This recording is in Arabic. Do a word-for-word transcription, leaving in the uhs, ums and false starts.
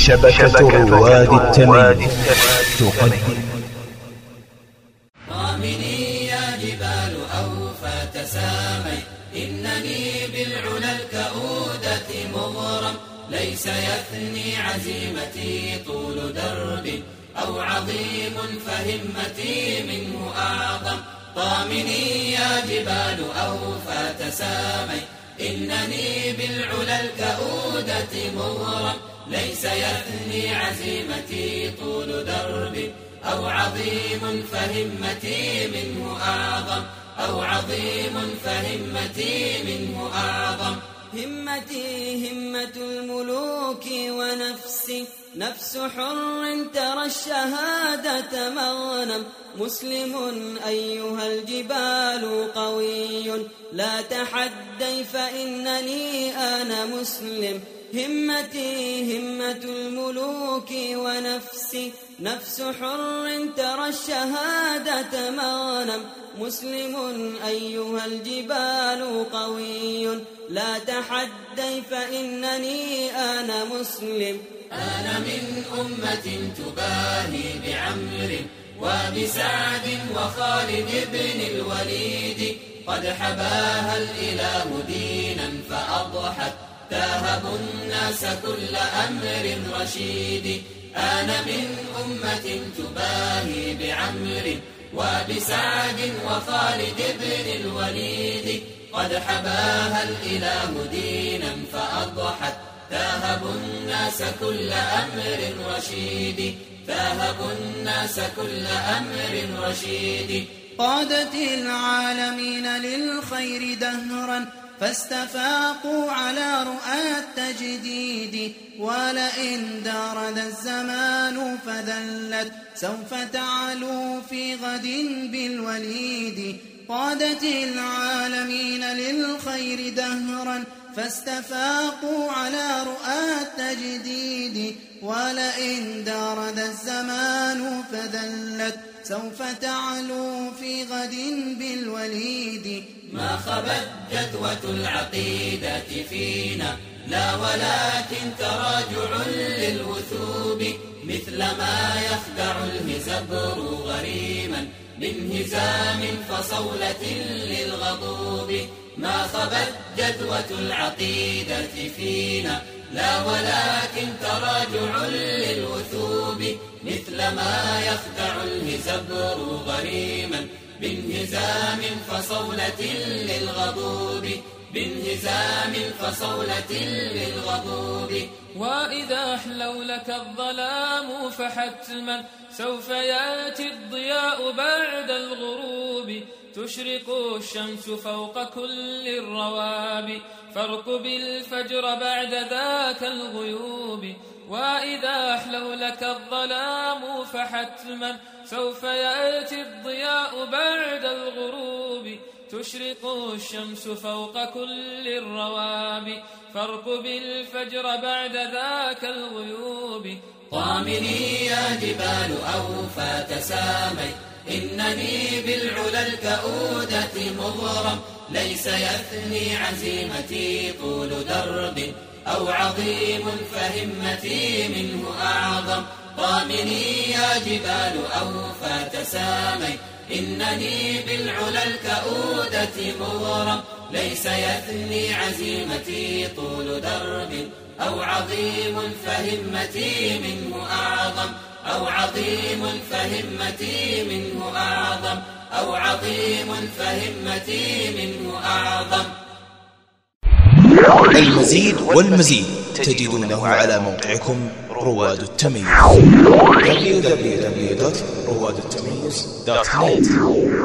شبكة رواد التمييز تقدم. طامني يا جبال أوفى تسامي، إنني بالعلا الكؤودة مغرم، ليس يثني عزيمتي طول درب أو عظيم فهمتي منه أعظم. طامني يا جبال أوفى تسامي، إنني بالعلا الكؤودة مغرم، ليس يثني عزيمتي طول درب أو عظيم فهمتي منه أعظم، أو عظيم فهمتي منه أعظم. همتي همة الملوك ونفسي نفس حر ترى الشهادة مغنم، مسلم أيها الجبال قوي لا تحدي فإنني أنا مسلم. همتي همة الملوك ونفسي نفس حر ترى الشهادة مغنم، مسلم أيها الجبال قوي لا تحدي فإنني أنا مسلم. أنا من أمة تباهي بعمر وبسعد وخالد بن الوليد، قد حباها الإله دينا فأضحت تاهب الناس كل أمر رشيد. أنا من أمة تباهي بعمر وبسعد وخالد بن الوليد، قد حباها الإله دينا فأضحت تاهب الناس كل أمر رشيد، تاهب الناس كل أمر رشيد. قادت العالمين للخير دهرا فاستفاقوا على رؤى التجديد، ولئن دار ذا الزمان فذلت سوف تعلو في غد بالوليد. قادت العالمين للخير دهرا فاستفاقوا على رؤى التجديد، ولئن دار ذا الزمان فذلت سوف تعلو في غد بالوليد. ما خبت جدوة العقيدة فينا لا ولكن تراجع للوثوب، مثل ما يخدع الهزبر غريما بانهزام فصولة للغضوب. ما خبت جدوة العقيدة فينا لا ولكن تراجع للوثوب، مثل ما يخدع الهزبر غريما بانهزام فصولة للغضوب، بانهزام فصولة للغضوب. وإذا أحلوا لك الظلام فحتما سوف يأتي الضياء بعد الغروب، تشرق الشمس فوق كل الرواب، فارقب الفجر بعد ذاك الغيوب. وإذا أحلوا لك الظلام فحتما سوف يأتي الضياء بعد الغروب، تشرق الشمس فوق كل الرواب، فارقب الفجر بعد ذاك الغيوب. طامني يا جبال أوفى تسامي، إنني بالعلا الكؤودة مغرم، ليس يثني عزيمتي طول درب أو عظيم فهمتي منه أعظم. طامني يا جبال أوفى تسامي، إنني بالعلا الكؤودة مغرم، ليس يثني عزيمتي طول درب أو عظيم فهمتي منه أعظم، أو عظيم فهمتي منه أعظم، أو عظيم فهمتي منه أعظم. المزيد والمزيد تجدونه على موقعكم رواد التمييز دبليو دبليو دبليو دوت رواد التمييز دوت نت.